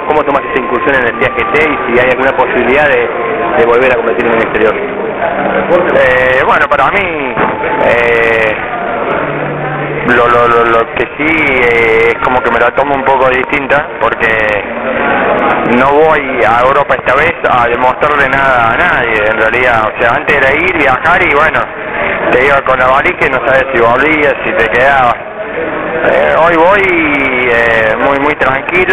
¿Cómo tomas esa incursión en el TAGT y si hay alguna posibilidad de volver a competir en el exterior? Bueno, para mí lo que sí es como que me la tomo un poco distinta, porque no voy a Europa esta vez a demostrarle nada a nadie, en realidad. O sea, antes era ir, viajar y bueno, te iba con la valija y no sabes si volvías, si te quedabas. Hoy voy muy tranquilo,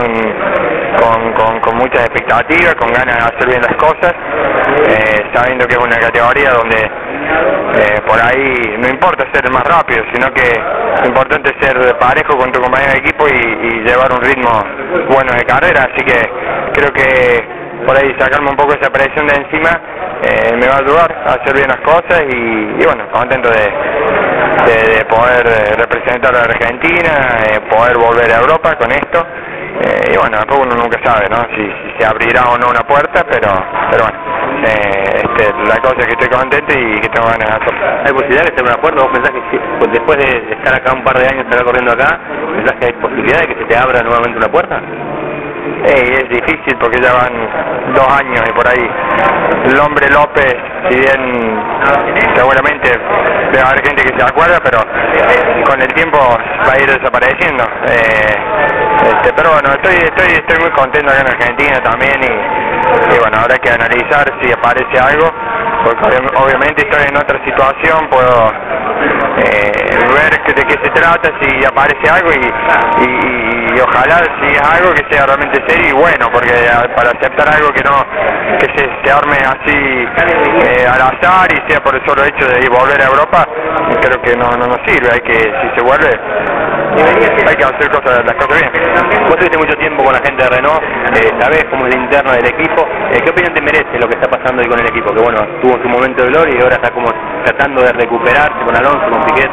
con muchas expectativas, con ganas de hacer bien las cosas, sabiendo que es una categoría donde por ahí no importa ser el más rápido, sino que lo importante es ser parejo con tu compañero de equipo y llevar un ritmo bueno de carrera, así que creo que por ahí sacarme un poco esa presión de encima me va a ayudar a hacer bien las cosas y bueno, contento de poder representar a Argentina, poder volver a Europa con esto, y bueno, después uno nunca sabe, ¿no? Si se abrirá o no una puerta, pero bueno, la cosa es que estoy contento y que tengo ganas de hacerlo. ¿Hay posibilidad de hacer un acuerdo? ¿Vos pensás que pues después de estar acá un par de años, estar corriendo acá, pensás que hay posibilidad de que se te abra nuevamente una puerta? Es difícil porque ya van 2 años y por ahí el hombre López, si bien seguramente debe haber gente que se acuerda, pero con el tiempo va a ir desapareciendo. Pero bueno, estoy muy contento acá en Argentina también y bueno, habrá que analizar si aparece algo, porque obviamente estoy en otra situación, puedo ver de qué se trata, si aparece algo y ojalá si es algo que sea realmente serio y bueno, porque para aceptar algo que se arme así al azar y sea por el solo hecho de volver a Europa, creo que no nos sirve. Hay que, si se vuelve, hay que hacer las cosas bien. Vos tuviste mucho tiempo con la gente de Renault, sabés cómo es el interno del equipo. ¿Qué opinión te merece lo que está pasando hoy con el equipo? Que bueno, tuvo su momento de gloria y ahora está como tratando de recuperarse con Alonso, con Piquet.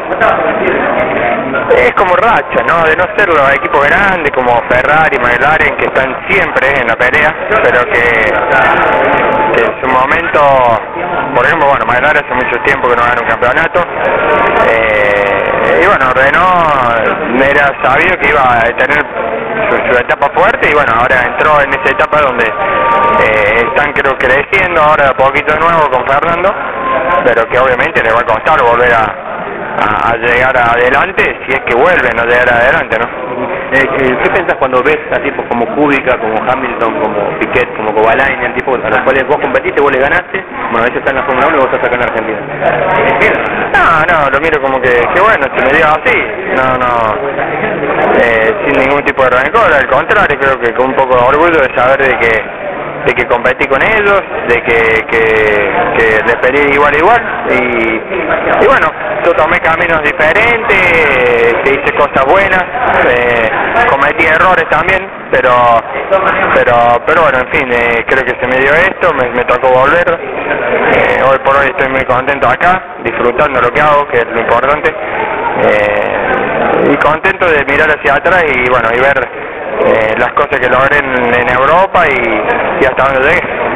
Es como racha, ¿no? De no ser los equipos grandes como Ferrari, McLaren, que están siempre en la pelea, pero que en su momento, por ejemplo, bueno, McLaren hace mucho tiempo que no gana un campeonato, y bueno, Renault era sabido que iba a tener su etapa fuerte y bueno, ahora entró en esa etapa donde están creo creciendo ahora de a poquito de nuevo con Fernando, pero que obviamente le va a costar volver a llegar adelante si es que vuelven a llegar adelante, ¿no? ¿Qué pensás cuando ves a tipos como Kubica, como Hamilton, como Piquet, como Kovalainen, tipos a los cuales vos competiste, vos les ganaste? Bueno, ellos están en la Fórmula 1 y vos estás acá en Argentina. No, lo miro como que bueno, se me dio así, sin ningún tipo de rencor, al contrario, creo que con un poco de orgullo de saber de que competí con ellos, de que les peleé igual y bueno, yo tomé caminos diferentes, que hice cosas buenas, cometí errores también, pero bueno, en fin, creo que se me dio esto, me tocó volver, hoy por hoy estoy muy contento acá, disfrutando lo que hago, que es lo importante, y contento de mirar hacia atrás y bueno, y ver las cosas que logré en Europa y hasta donde llegué.